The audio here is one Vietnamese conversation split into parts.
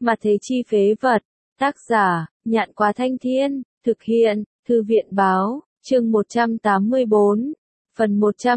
Mà thế chi phế vật. Tác giả, Nhạn Quá Thanh Thiên, thực hiện, Thư viện báo, chương 184, phần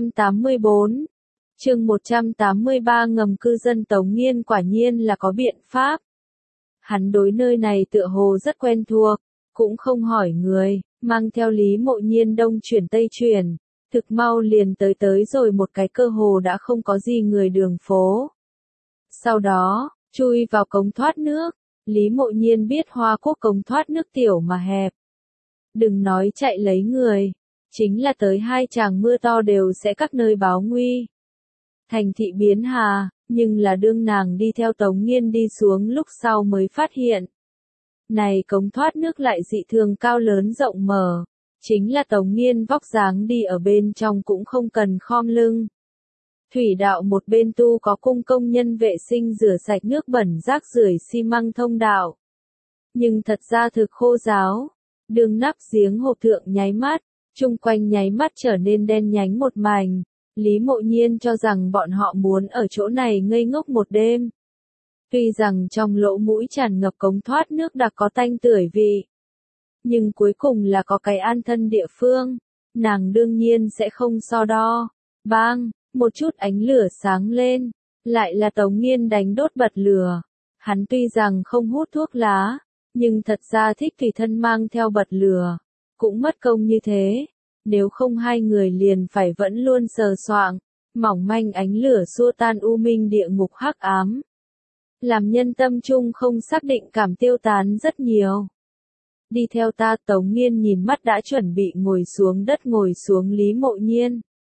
184, chương 183 ngầm cư dân Tống Nghiên quả nhiên là có biện pháp. Hắn đối nơi này tựa hồ rất quen thuộc, cũng không hỏi người, mang theo Lý Mộ Nhiên đông chuyển tây chuyển, thực mau liền tới rồi một cái cơ hồ đã không có gì người đường phố. Sau đó, chui vào cống thoát nước, Lý Mộ Nhiên biết Hoa Quốc cống thoát nước tiểu mà hẹp. Đừng nói chạy lấy người, chính là tới hai tràng mưa to đều sẽ các nơi báo nguy. Thành thị biến hà, nhưng là đương nàng đi theo Tống Nghiên đi xuống lúc sau mới phát hiện. Này cống thoát nước lại dị thường cao lớn rộng mở, chính là Tống Nghiên vóc dáng đi ở bên trong cũng không cần khom lưng. Thủy đạo một bên tu có cung công nhân vệ sinh rửa sạch nước bẩn rác rưởi xi măng thông đạo. Nhưng thật ra thực khô ráo, đường nắp giếng hộp thượng nháy mắt, chung quanh nháy mắt trở nên đen nhánh một mảnh. Lý Mộ Nhiên cho rằng bọn họ muốn ở chỗ này ngây ngốc một đêm. Tuy rằng trong lỗ mũi tràn ngập cống thoát nước đặc có tanh tưởi vị, nhưng cuối cùng là có cái an thân địa phương, nàng đương nhiên sẽ không so đo. Bang, một chút ánh lửa sáng lên, lại là Tống Nghiên đánh đốt bật lửa. Hắn tuy rằng không hút thuốc lá, nhưng thật ra thích tùy thân mang theo bật lửa, cũng mất công như thế. Nếu không hai người liền phải vẫn luôn sờ soạng, mỏng manh ánh lửa xua tan u minh địa ngục hắc ám. Làm nhân tâm trung không xác định cảm tiêu tán rất nhiều. Đi theo ta. Tống Nghiên nhìn mắt đã chuẩn bị ngồi xuống đất ngồi xuống Lý Mộ Nhiên.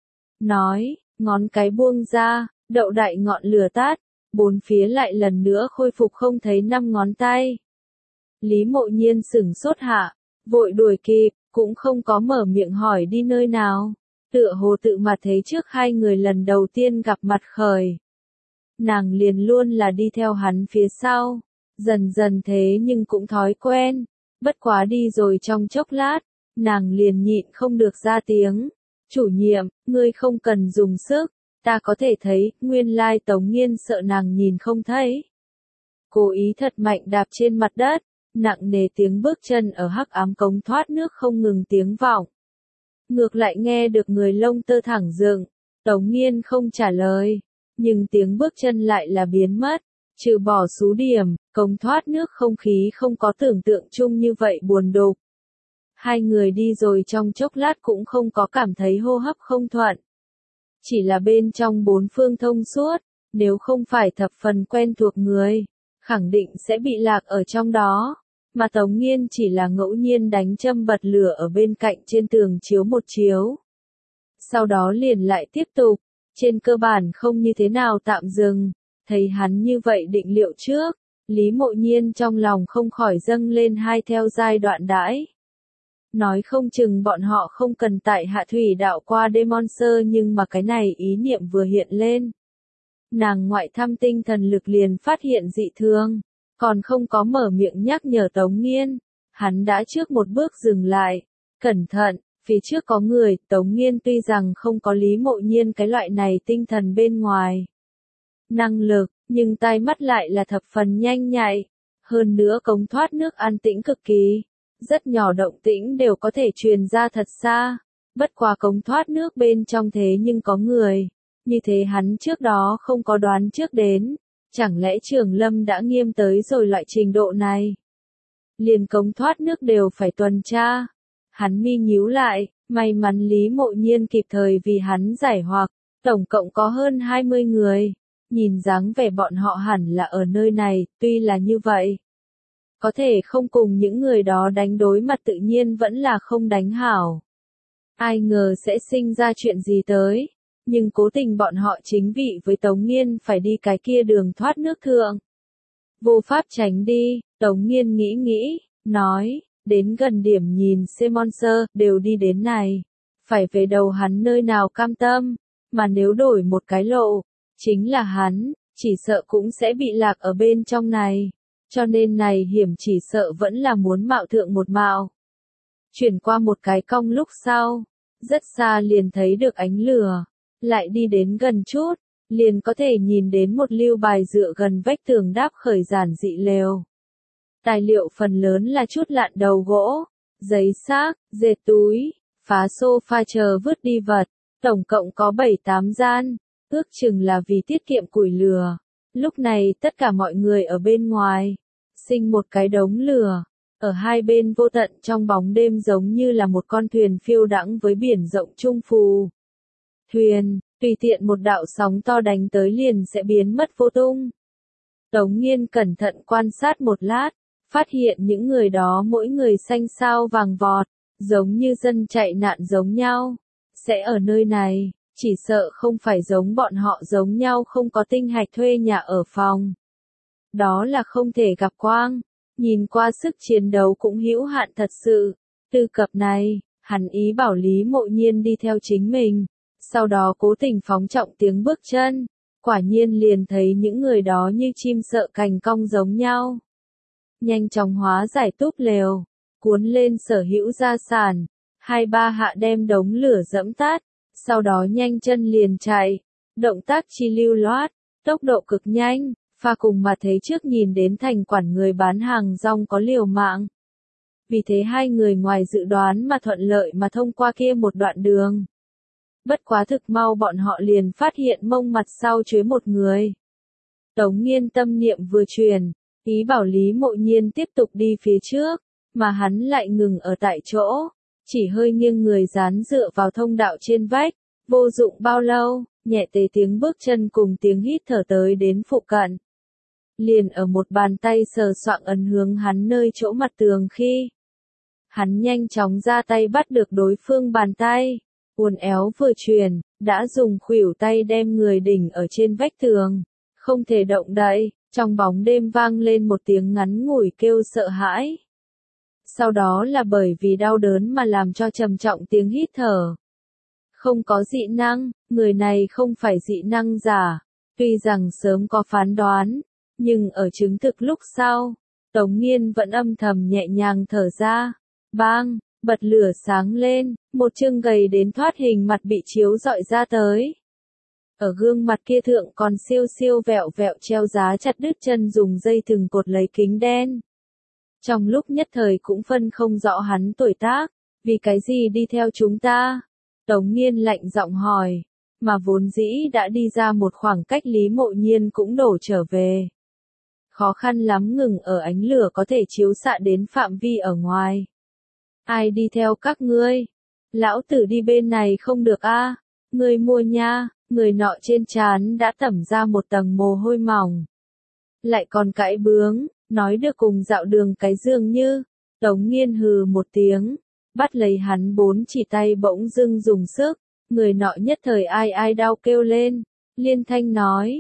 Nói, ngón cái buông ra, đậu đại ngọn lửa tát, bốn phía lại lần nữa khôi phục không thấy 5 ngón tay. Lý Mộ Nhiên sửng sốt hạ, vội đuổi kịp. Cũng không có mở miệng hỏi đi nơi nào, tựa hồ tự mà thấy trước hai người lần đầu tiên gặp mặt khởi. Nàng liền luôn là đi theo hắn phía sau, dần dần thế nhưng cũng thói quen, bất quá đi rồi trong chốc lát, nàng liền nhịn không được ra tiếng. Chủ nhiệm, ngươi không cần dùng sức, ta có thể thấy. Nguyên lai Tống Nghiên sợ nàng nhìn không thấy, cố ý thật mạnh đạp trên mặt đất. Nặng nề tiếng bước chân ở hắc ám cống thoát nước không ngừng tiếng vọng. Ngược lại nghe được người lông tơ thẳng dựng. Tống Nghiên không trả lời, nhưng tiếng bước chân lại là biến mất. Trừ bỏ số điểm, cống thoát nước không khí không có tưởng tượng chung như vậy buồn đục. Hai người đi rồi trong chốc lát cũng không có cảm thấy hô hấp không thuận. Chỉ là bên trong bốn phương thông suốt, nếu không phải thập phần quen thuộc người, khẳng định sẽ bị lạc ở trong đó. Mà Tống Nghiên chỉ là ngẫu nhiên đánh châm bật lửa ở bên cạnh trên tường chiếu một chiếu. Sau đó liền lại tiếp tục, trên cơ bản không như thế nào tạm dừng. Thấy hắn như vậy định liệu trước, Lý Mộ Nhiên trong lòng không khỏi dâng lên hai theo giai đoạn đãi. Nói không chừng bọn họ không cần tại hạ thủy đạo qua đêm Monster, nhưng mà cái này ý niệm vừa hiện lên. Nàng ngoại thăm tinh thần lực liền phát hiện dị thường. Còn không có mở miệng nhắc nhở Tống Nghiên, hắn đã trước một bước dừng lại. Cẩn thận, phía trước có người. Tống Nghiên tuy rằng không có Lý Mộ Nhiên cái loại này tinh thần bên ngoài năng lực, nhưng tai mắt lại là thập phần nhanh nhạy. Hơn nữa cống thoát nước an tĩnh cực kỳ, rất nhỏ động tĩnh đều có thể truyền ra thật xa. Bất quá cống thoát nước bên trong thế nhưng có người, như thế hắn trước đó không có đoán trước đến. Chẳng lẽ Trường Lâm đã nghiêm tới rồi loại trình độ này? Liền cống thoát nước đều phải tuần tra. Hắn mi nhíu lại, may mắn Lý Mộ Nhiên kịp thời vì hắn giải hoặc. Tổng cộng có hơn 20 người. Nhìn dáng vẻ bọn họ hẳn là ở nơi này. Tuy là như vậy, có thể không cùng những người đó đánh đối mặt tự nhiên vẫn là không đánh hảo. Ai ngờ sẽ sinh ra chuyện gì tới. Nhưng cố tình bọn họ chính vị với Tống Nghiên phải đi cái kia đường thoát nước thượng. Vô pháp tránh đi. Tống Nghiên nghĩ, nói, đến gần điểm nhìn Monster, đều đi đến này. Phải về đầu hắn nơi nào cam tâm, mà nếu đổi một cái lộ, chính là hắn, chỉ sợ cũng sẽ bị lạc ở bên trong này. Cho nên này hiểm chỉ sợ vẫn là muốn mạo thượng một mạo. Chuyển qua một cái cong lúc sau, rất xa liền thấy được ánh lửa. Lại đi đến gần chút, liền có thể nhìn đến một lưu bài dựa gần vách tường đáp khởi giản dị lều. Tài liệu phần lớn là chút lạn đầu gỗ, giấy xác, dệt túi, phá sofa chờ vứt đi vật, tổng cộng có 7-8 gian, ước chừng là vì tiết kiệm củi lửa. Lúc này tất cả mọi người ở bên ngoài, sinh một cái đống lửa, ở hai bên vô tận trong bóng đêm giống như là một con thuyền phiêu đãng với biển rộng trung phù. Thuyền, tùy tiện một đạo sóng to đánh tới liền sẽ biến mất vô tung. Tống Nghiên cẩn thận quan sát một lát, phát hiện những người đó mỗi người xanh xao vàng vọt, giống như dân chạy nạn giống nhau. Sẽ ở nơi này, chỉ sợ không phải giống bọn họ giống nhau không có tinh hạch thuê nhà ở phòng. Đó là không thể gặp quang, nhìn qua sức chiến đấu cũng hữu hạn thật sự. Từ cập này, hắn ý bảo Lý Mộ Nhiên đi theo chính mình, sau đó cố tình phóng trọng tiếng bước chân, quả nhiên liền thấy những người đó như chim sợ cành cong giống nhau. Nhanh chóng hóa giải túp lều, cuốn lên sở hữu gia sản, 2-3 hạ đem đống lửa dẫm tắt, sau đó nhanh chân liền chạy, động tác chi lưu loát, tốc độ cực nhanh, pha cùng mà thấy trước nhìn đến thành quản người bán hàng rong có liều mạng. Vì thế hai người ngoài dự đoán mà thuận lợi mà thông qua kia một đoạn đường. Bất quá thực mau bọn họ liền phát hiện mông mặt sau chuối một người. Tống Nghiên tâm niệm vừa truyền, ý bảo Lý Mộ Nhiên tiếp tục đi phía trước, mà hắn lại ngừng ở tại chỗ, chỉ hơi nghiêng người dán dựa vào thông đạo trên vách, vô dụng bao lâu, nhẹ tề tiếng bước chân cùng tiếng hít thở tới đến phụ cận. Liền ở một bàn tay sờ soạng ấn hướng hắn nơi chỗ mặt tường khi. Hắn nhanh chóng ra tay bắt được đối phương bàn tay, uốn éo vừa truyền, đã dùng khuỷu tay đem người đỉnh ở trên vách tường, không thể động đậy, trong bóng đêm vang lên một tiếng ngắn ngủi kêu sợ hãi. Sau đó là bởi vì đau đớn mà làm cho trầm trọng tiếng hít thở. Không có dị năng, người này không phải dị năng giả, tuy rằng sớm có phán đoán, nhưng ở chứng thực lúc sau, Tống Nghiên vẫn âm thầm nhẹ nhàng thở ra. Bang, bật lửa sáng lên, một chương gầy đến thoát hình mặt bị chiếu rọi ra tới. Ở gương mặt kia thượng còn siêu siêu vẹo vẹo treo giá chặt đứt chân dùng dây thừng cột lấy kính đen. Trong lúc nhất thời cũng phân không rõ hắn tuổi tác, vì cái gì đi theo chúng ta? Tống Nghiên lạnh giọng hỏi, mà vốn dĩ đã đi ra một khoảng cách Lý Mộ Nhiên cũng đổ trở về. Khó khăn lắm ngừng ở ánh lửa có thể chiếu xạ đến phạm vi ở ngoài. Ai đi theo các ngươi? Lão tử đi bên này không được a, ngươi mua nha, người nọ trên trán đã tẩm ra một tầng mồ hôi mỏng. Lại còn cãi bướng, nói được cùng dạo đường cái dường như. Tống Nghiên hừ một tiếng, bắt lấy hắn 4 chỉ tay bỗng dưng dùng sức, người nọ nhất thời ai ai đau kêu lên, liên thanh nói,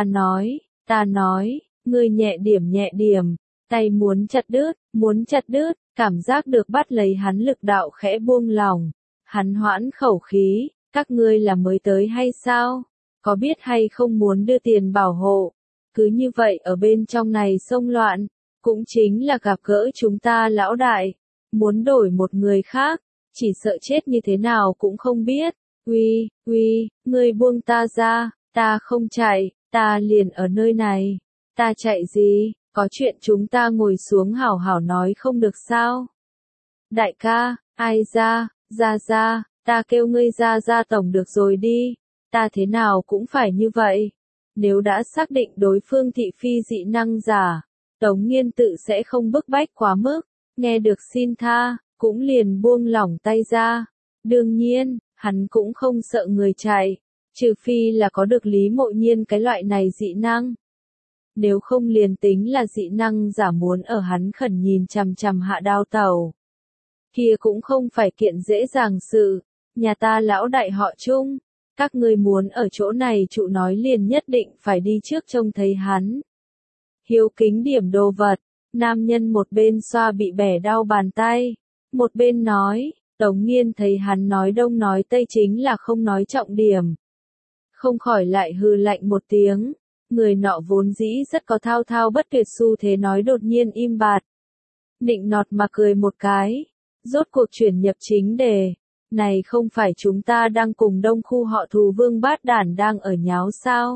ta nói, ngươi nhẹ điểm, tay muốn chặt đứt, cảm giác được bắt lấy hắn lực đạo khẽ buông lỏng, hắn hoãn khẩu khí, các ngươi là mới tới hay sao, có biết hay không muốn đưa tiền bảo hộ, cứ như vậy ở bên trong này xông loạn, cũng chính là gặp gỡ chúng ta lão đại, muốn đổi một người khác, chỉ sợ chết như thế nào cũng không biết, uy, ngươi buông ta ra, ta không chạy, ta liền ở nơi này, ta chạy gì, có chuyện chúng ta ngồi xuống hảo hảo nói không được sao? Đại ca, ai ra, ta kêu ngươi ra tổng được rồi đi, ta thế nào cũng phải như vậy. Nếu đã xác định đối phương thị phi dị năng giả, Tống Nghiên tự sẽ không bức bách quá mức, nghe được xin tha, cũng liền buông lỏng tay ra. Đương nhiên, hắn cũng không sợ người chạy, trừ phi là có được Lý Mộ Nhiên cái loại này dị năng. Nếu không liền tính là dị năng giả muốn ở hắn khẩn nhìn chằm chằm hạ đao tàu. Kia cũng không phải kiện dễ dàng sự, nhà ta lão đại họ Trung, các ngươi muốn ở chỗ này trụ nói liền nhất định phải đi trước trông thấy hắn. Hiếu kính điểm đồ vật, nam nhân một bên xoa bị bẻ đau bàn tay, một bên nói, Tống Nghiên thấy hắn nói đông nói tây chính là không nói trọng điểm. Không khỏi lại hừ lạnh một tiếng. Người nọ vốn dĩ rất có thao thao bất tuyệt xu thế nói đột nhiên im bặt. Nịnh nọt mà cười một cái, rốt cuộc chuyển nhập chính đề. Này không phải chúng ta đang cùng đông khu họ thù vương bát đản đang ở nháo sao?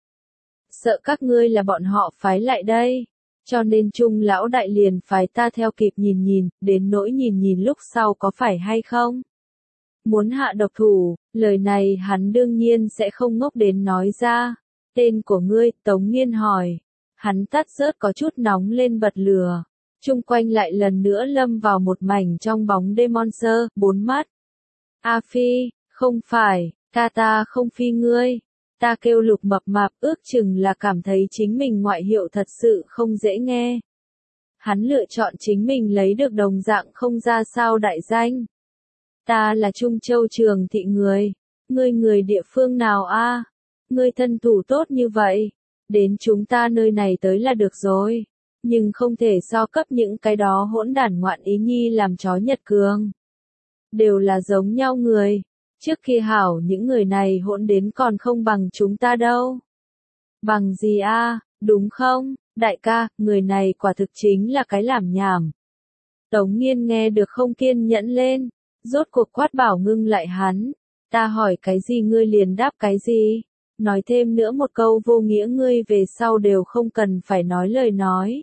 Sợ các ngươi là bọn họ phái lại đây. Cho nên Trung lão đại liền phái ta theo kịp nhìn nhìn, đến nỗi nhìn nhìn lúc sau có phải hay không? Muốn hạ độc thủ, lời này hắn đương nhiên sẽ không ngốc đến nói ra. Tên của ngươi, Tống Nghiên hỏi. Hắn tắt rớt có chút nóng lên bật lửa. Chung quanh lại lần nữa lâm vào một mảnh trong bóng đêm monster, bốn mắt. A Phi, không phải, ta không phi ngươi. Ta kêu Lục Mập Mạp, ước chừng là cảm thấy chính mình ngoại hiệu thật sự không dễ nghe. Hắn lựa chọn chính mình lấy được đồng dạng không ra sao đại danh. Ta là Trung Châu Trường Thị người. Ngươi người địa phương nào a? Ngươi thân thủ tốt như vậy. Đến chúng ta nơi này tới là được rồi. Nhưng không thể so cấp những cái đó hỗn đản ngoạn ý nhi làm chó Nhật Cường. Đều là giống nhau người. Trước khi hảo những người này hỗn đến còn không bằng chúng ta đâu. Bằng gì a, đúng không, đại ca, người này quả thực chính là cái làm nhảm. Tống Nghiên nghe được không kiên nhẫn lên, rốt cuộc quát bảo ngưng lại hắn. Ta hỏi cái gì ngươi liền đáp cái gì, nói thêm nữa một câu vô nghĩa ngươi về sau đều không cần phải nói lời nói.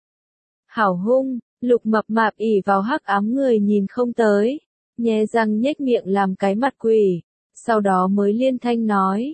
Hảo hung, Lục Mập Mạp ỉ vào hắc ám người nhìn không tới. Nhe răng nhếch miệng làm cái mặt quỷ, sau đó mới liên thanh nói,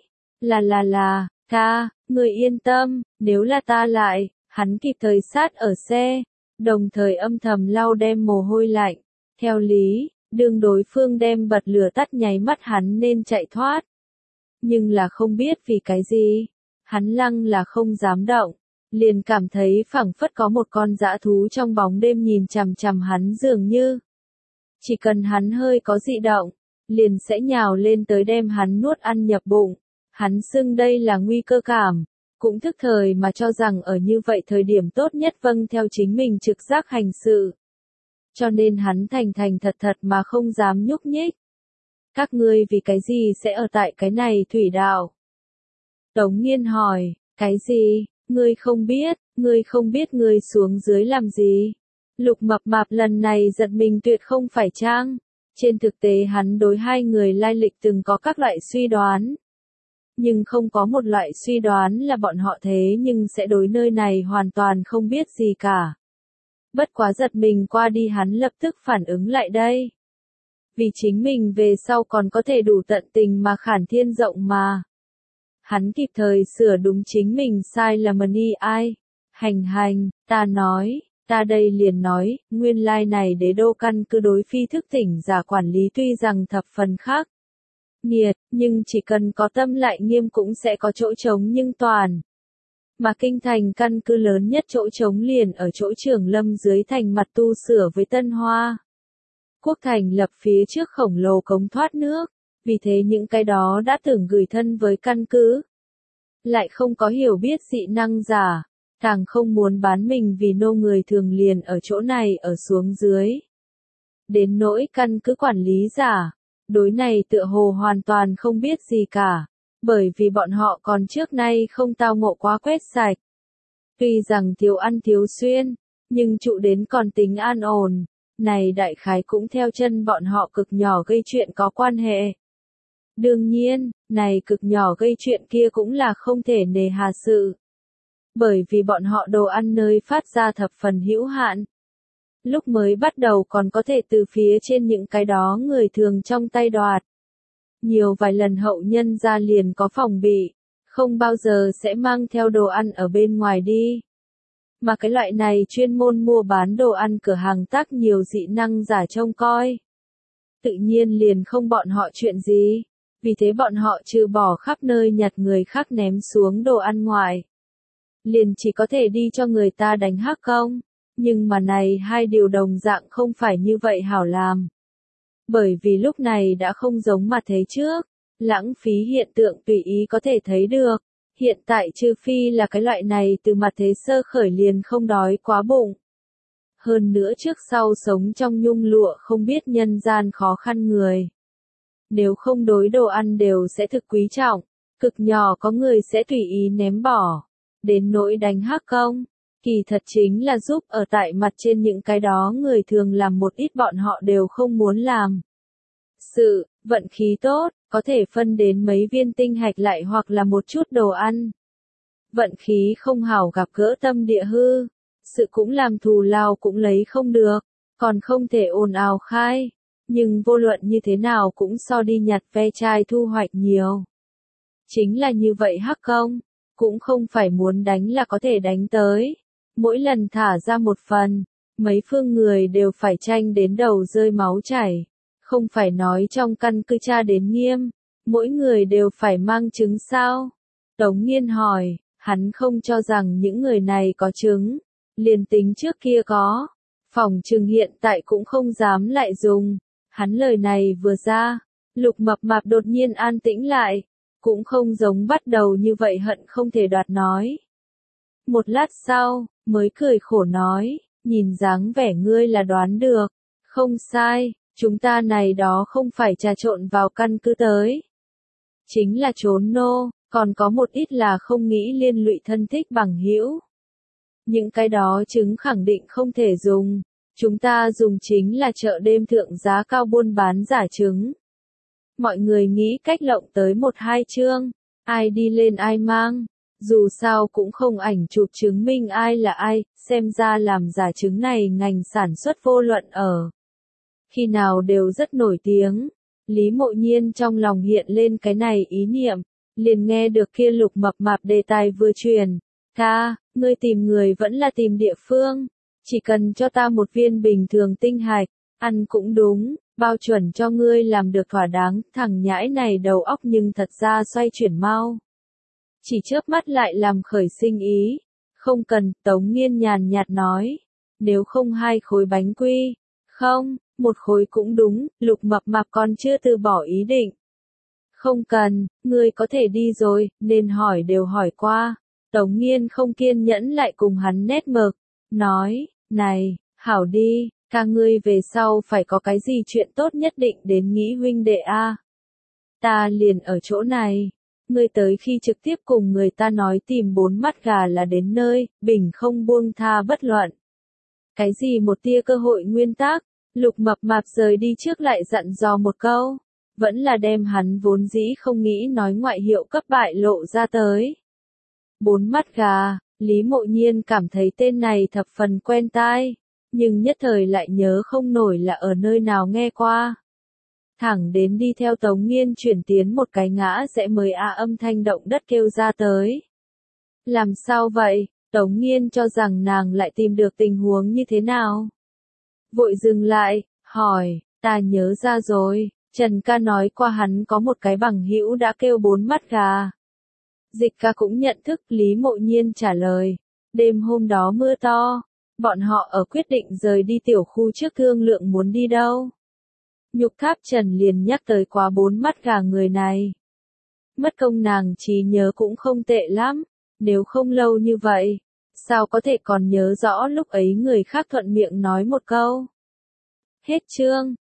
là, ca, người yên tâm, nếu là ta lại, hắn kịp thời sát ở xe, đồng thời âm thầm lau đem mồ hôi lạnh, theo lý, đương đối phương đem bật lửa tắt nháy mắt hắn nên chạy thoát. Nhưng là không biết vì cái gì, hắn lăng là không dám động, liền cảm thấy phảng phất có một con dã thú trong bóng đêm nhìn chằm chằm hắn dường như. Chỉ cần hắn hơi có dị động, liền sẽ nhào lên tới đem hắn nuốt ăn nhập bụng. Hắn xưng đây là nguy cơ cảm, cũng thức thời mà cho rằng ở như vậy thời điểm tốt nhất vâng theo chính mình trực giác hành sự. Cho nên hắn thành thật thật mà không dám nhúc nhích. Các ngươi vì cái gì sẽ ở tại cái này thủy đạo? Tống Nghiên hỏi, cái gì, ngươi không biết ngươi xuống dưới làm gì? Lục Mập Mạp lần này giật mình tuyệt không phải trang. Trên thực tế hắn đối hai người lai lịch từng có các loại suy đoán. Nhưng không có một loại suy đoán là bọn họ thế nhưng sẽ đối nơi này hoàn toàn không biết gì cả. Bất quá giật mình qua đi hắn lập tức phản ứng lại đây. Vì chính mình về sau còn có thể đủ tận tình mà khản thiên rộng mà. Hắn kịp thời sửa đúng chính mình sai là mani ai. Hành, ta đây liền nói, nguyên lai này đế đô căn cứ đối phi thức tỉnh giả quản lý tuy rằng thập phần khác nghiệt, nhưng chỉ cần có tâm lại nghiêm cũng sẽ có chỗ trống nhưng toàn. Mà kinh thành căn cứ lớn nhất chỗ trống liền ở chỗ Trường Lâm dưới thành mặt tu sửa với Tân Hoa. Quốc thành lập phía trước khổng lồ cống thoát nước, vì thế những cái đó đã tưởng gửi thân với căn cứ. Lại không có hiểu biết dị năng giả. Càng không muốn bán mình vì nô người thường liền ở chỗ này ở xuống dưới. Đến nỗi căn cứ quản lý giả, đối này tựa hồ hoàn toàn không biết gì cả, bởi vì bọn họ còn trước nay không tao ngộ quá quét sạch. Tuy rằng thiếu ăn thiếu xuyên, nhưng trụ đến còn tính an ổn, này đại khái cũng theo chân bọn họ cực nhỏ gây chuyện có quan hệ. Đương nhiên, này cực nhỏ gây chuyện kia cũng là không thể nề hà sự. Bởi vì bọn họ đồ ăn nơi phát ra thập phần hữu hạn. Lúc mới bắt đầu còn có thể từ phía trên những cái đó người thường trong tay đoạt. Nhiều vài lần hậu nhân ra liền có phòng bị, không bao giờ sẽ mang theo đồ ăn ở bên ngoài đi. Mà cái loại này chuyên môn mua bán đồ ăn cửa hàng tác nhiều dị năng giả trông coi. Tự nhiên liền không bọn họ chuyện gì, vì thế bọn họ trừ bỏ khắp nơi nhặt người khác ném xuống đồ ăn ngoài. Liền chỉ có thể đi cho người ta đánh hắc công, nhưng mà này hai điều đồng dạng không phải như vậy hảo làm. Bởi vì lúc này đã không giống mà thế trước, lãng phí hiện tượng tùy ý có thể thấy được, hiện tại trừ phi là cái loại này từ mặt thế sơ khởi liền không đói quá bụng. Hơn nữa trước sau sống trong nhung lụa không biết nhân gian khó khăn người. Nếu không đối đồ ăn đều sẽ thực quý trọng, cực nhỏ có người sẽ tùy ý ném bỏ. Đến nỗi đánh hắc công, kỳ thật chính là giúp ở tại mặt trên những cái đó người thường làm một ít bọn họ đều không muốn làm. sự, vận khí tốt, có thể phân đến mấy viên tinh hạch lại hoặc là một chút đồ ăn. Vận khí không hảo gặp gỡ tâm địa hư, sự cũng làm thù lao cũng lấy không được, còn không thể ồn ào khai. Nhưng vô luận như thế nào cũng so đi nhặt ve chai thu hoạch nhiều. Chính là như vậy hắc công, cũng không phải muốn đánh là có thể đánh tới. Mỗi lần thả ra một phần, mấy phương người đều phải tranh đến đầu rơi máu chảy. Không phải nói trong căn cứ tra đến nghiêm, mỗi người đều phải mang trứng sao? Tống Nghiên hỏi, hắn không cho rằng những người này có trứng, liền tính trước kia có, phòng trừng hiện tại cũng không dám lại dùng. Hắn lời này vừa ra, Lục Mập Mạp đột nhiên an tĩnh lại, cũng không giống bắt đầu như vậy hận không thể đoạt nói. Một lát sau, mới cười khổ nói, nhìn dáng vẻ ngươi là đoán được, không sai, chúng ta này đó không phải trà trộn vào căn cứ tới. Chính là trốn nô, còn có một ít là không nghĩ liên lụy thân thích bằng hữu. Những cái đó trứng khẳng định không thể dùng, chúng ta dùng chính là chợ đêm thượng giá cao buôn bán giả trứng. Mọi người nghĩ cách lộng tới 1-2 chương, ai đi lên ai mang, dù sao cũng không ảnh chụp chứng minh ai là ai, xem ra làm giả trứng này ngành sản xuất vô luận ở. Khi nào đều rất nổi tiếng, Lý Mộ Nhiên trong lòng hiện lên cái này ý niệm, liền nghe được kia Lục Mập Mạp đề tài vừa truyền, ca, ngươi tìm người vẫn là tìm địa phương, chỉ cần cho ta một viên bình thường tinh hạch, ăn cũng đúng. Bao chuẩn cho ngươi làm được thỏa đáng, thằng nhãi này đầu óc nhưng thật ra xoay chuyển mau. Chỉ chớp mắt lại làm khởi sinh ý. Không cần, Tống Nghiên nhàn nhạt nói. Nếu không 2 khối bánh quy. Không, 1 khối cũng đúng, Lục Mập Mạp còn chưa từ bỏ ý định. Không cần, ngươi có thể đi rồi, nên hỏi đều hỏi qua. Tống Nghiên không kiên nhẫn lại cùng hắn nét mực. Nói, này, hảo đi. Ca ngươi về sau phải có cái gì chuyện tốt nhất định đến nghĩ huynh đệ a. Ta liền ở chỗ này. Ngươi tới khi trực tiếp cùng người ta nói tìm 4 mắt gà là đến nơi, bình không buông tha bất luận. Cái gì một tia cơ hội nguyên tắc, Lục Mập Mạp rời đi trước lại dặn dò một câu. Vẫn là đem hắn vốn dĩ không nghĩ nói ngoại hiệu cấp bại lộ ra tới. 4 mắt gà, Lý Mộ Nhiên cảm thấy tên này thập phần quen tai. Nhưng nhất thời lại nhớ không nổi là ở nơi nào nghe qua. Thẳng đến đi theo Tống Nghiên chuyển tiến một cái ngã rẽ mới âm thanh động đất kêu ra tới. Làm sao vậy? Tống Nghiên cho rằng nàng lại tìm được tình huống như thế nào? Vội dừng lại, hỏi, ta nhớ ra rồi, Trần ca nói qua hắn có một cái bằng hữu đã kêu 4 mắt gà. Dịch ca cũng nhận thức, Lý Mộ Nhiên trả lời. Đêm hôm đó mưa to. Bọn họ ở quyết định rời đi tiểu khu trước thương lượng muốn đi đâu. Nhục Tháp Trần liền nhắc tới quá 4 mắt gà người này. Mất công nàng trí nhớ cũng không tệ lắm, nếu không lâu như vậy, sao có thể còn nhớ rõ lúc ấy người khác thuận miệng nói một câu. Hết chương.